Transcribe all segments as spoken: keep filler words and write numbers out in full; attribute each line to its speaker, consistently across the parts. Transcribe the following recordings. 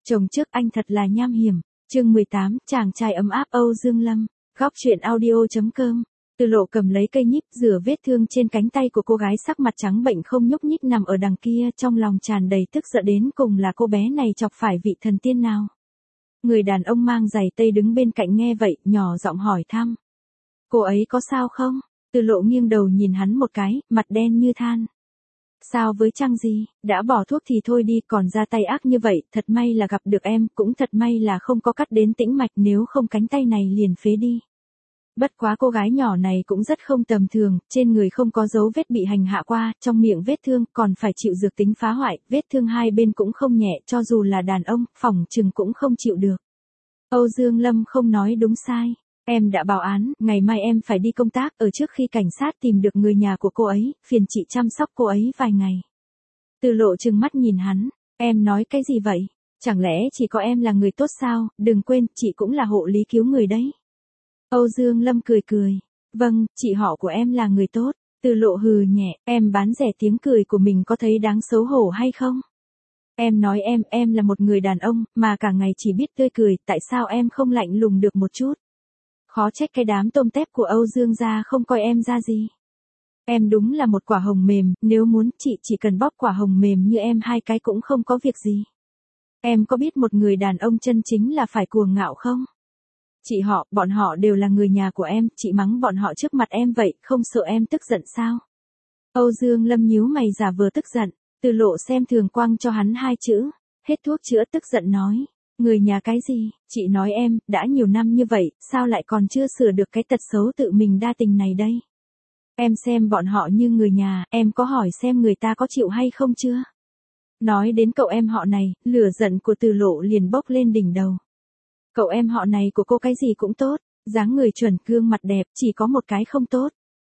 Speaker 1: Chồng trước anh thật là nham hiểm. Chương mười tám, chàng trai ấm áp Âu Dương Lâm. Góc truyện audio.com. Từ Lộ cầm lấy cây nhíp rửa vết thương trên cánh tay của cô gái, sắc mặt trắng bệnh không nhúc nhích nằm ở đằng kia, trong lòng tràn đầy tức giận, đến cùng là cô bé này chọc phải vị thần tiên nào. Người đàn ông mang giày tây đứng bên cạnh nghe vậy, nhỏ giọng hỏi thăm. Cô ấy có sao không? Từ Lộ nghiêng đầu nhìn hắn một cái, mặt đen như than. Sao với Trăng gì, đã bỏ thuốc thì thôi đi, còn ra tay ác như vậy, thật may là gặp được em, cũng thật may là không có cắt đến tĩnh mạch, nếu không cánh tay này liền phế đi. Bất quá cô gái nhỏ này cũng rất không tầm thường, trên người không có dấu vết bị hành hạ qua, trong miệng vết thương còn phải chịu dược tính phá hoại, vết thương hai bên cũng không nhẹ, cho dù là đàn ông, phỏng chừng cũng không chịu được. Âu Dương Lâm không nói đúng sai. Em đã báo án, ngày mai em phải đi công tác, ở trước khi cảnh sát tìm được người nhà của cô ấy, phiền chị chăm sóc cô ấy vài ngày. Từ Lộ trừng mắt nhìn hắn, em nói cái gì vậy? Chẳng lẽ chỉ có em là người tốt sao? Đừng quên, chị cũng là hộ lý cứu người đấy. Âu Dương Lâm cười cười, vâng, chị họ của em là người tốt. Từ Lộ hừ nhẹ, em bán rẻ tiếng cười của mình có thấy đáng xấu hổ hay không? Em nói em, em là một người đàn ông, mà cả ngày chỉ biết tươi cười, tại sao em không lạnh lùng được một chút? Khó trách cái đám tôm tép của Âu Dương gia không coi em ra gì. Em đúng là một quả hồng mềm, nếu muốn chị chỉ cần bóp quả hồng mềm như em hai cái cũng không có việc gì. Em có biết một người đàn ông chân chính là phải cuồng ngạo không? Chị họ, bọn họ đều là người nhà của em, chị mắng bọn họ trước mặt em vậy, không sợ em tức giận sao? Âu Dương Lâm nhíu mày giả vờ tức giận, Từ Lộ xem thường quăng cho hắn hai chữ, hết thuốc chữa tức giận nói. Người nhà cái gì, chị nói em, đã nhiều năm như vậy, sao lại còn chưa sửa được cái tật xấu tự mình đa tình này đây? Em xem bọn họ như người nhà, em có hỏi xem người ta có chịu hay không chưa? Nói đến cậu em họ này, lửa giận của Từ Lộ liền bốc lên đỉnh đầu. Cậu em họ này của cô cái gì cũng tốt, dáng người chuẩn, gương mặt đẹp, chỉ có một cái không tốt.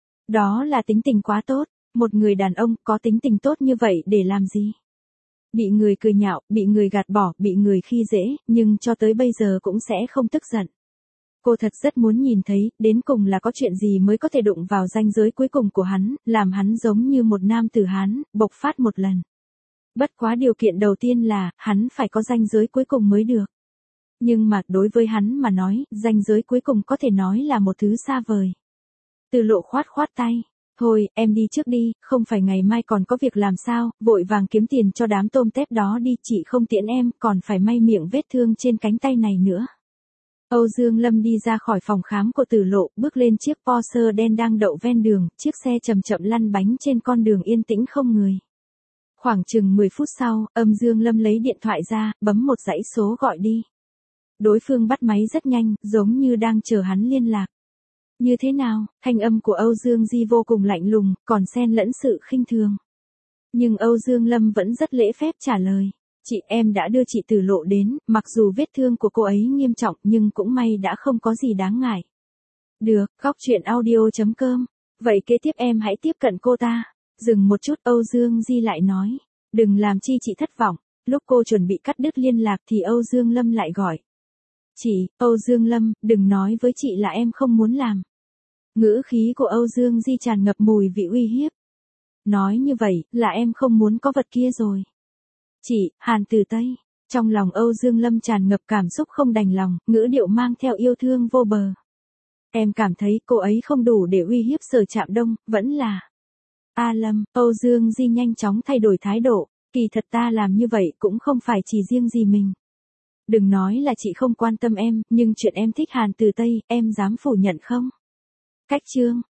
Speaker 1: Đó là tính tình quá tốt, một người đàn ông có tính tình tốt như vậy để làm gì? Bị người cười nhạo, bị người gạt bỏ, bị người khi dễ, nhưng cho tới bây giờ cũng sẽ không tức giận. Cô thật rất muốn nhìn thấy, đến cùng là có chuyện gì mới có thể đụng vào ranh giới cuối cùng của hắn, làm hắn giống như một nam tử Hán, bộc phát một lần. Bất quá điều kiện đầu tiên là, hắn phải có ranh giới cuối cùng mới được. Nhưng mà, đối với hắn mà nói, ranh giới cuối cùng có thể nói là một thứ xa vời. Từ Lộ khoát khoát tay. Thôi, em đi trước đi, không phải ngày mai còn có việc làm sao, vội vàng kiếm tiền cho đám tôm tép đó đi, chị không tiễn em, còn phải may miệng vết thương trên cánh tay này nữa. Âu Dương Lâm đi ra khỏi phòng khám của Từ Lộ, bước lên chiếc Porsche đen đang đậu ven đường, chiếc xe chậm chậm lăn bánh trên con đường yên tĩnh không người. Khoảng chừng mười phút sau, Âu Dương Lâm lấy điện thoại ra, bấm một dãy số gọi đi. Đối phương bắt máy rất nhanh, giống như đang chờ hắn liên lạc. Như thế nào? Thanh âm của Âu Dương Di vô cùng lạnh lùng, còn xen lẫn sự khinh thường. Nhưng Âu Dương Lâm vẫn rất lễ phép trả lời. Chị, em đã đưa chị Từ Lộ đến, mặc dù vết thương của cô ấy nghiêm trọng nhưng cũng may đã không có gì đáng ngại. Được, góc truyện audio.com. Vậy kế tiếp em hãy tiếp cận cô ta. Dừng một chút, Âu Dương Di lại nói. Đừng làm chi chị thất vọng. Lúc cô chuẩn bị cắt đứt liên lạc thì Âu Dương Lâm lại gọi. Chị, Âu Dương Lâm, đừng nói với chị là em không muốn làm. Ngữ khí của Âu Dương Di tràn ngập mùi vị uy hiếp. Nói như vậy, là em không muốn có vật kia rồi. Chị, Hàn Từ Tây. Trong lòng Âu Dương Lâm tràn ngập cảm xúc không đành lòng, ngữ điệu mang theo yêu thương vô bờ. Em cảm thấy cô ấy không đủ để uy hiếp Sở Trạm Đông, vẫn là. A Lâm, Âu Dương Di nhanh chóng thay đổi thái độ, kỳ thật ta làm như vậy cũng không phải chỉ riêng gì mình. Đừng nói là chị không quan tâm em, nhưng chuyện em thích Hàn Từ Tây, em dám phủ nhận không? Cách chương.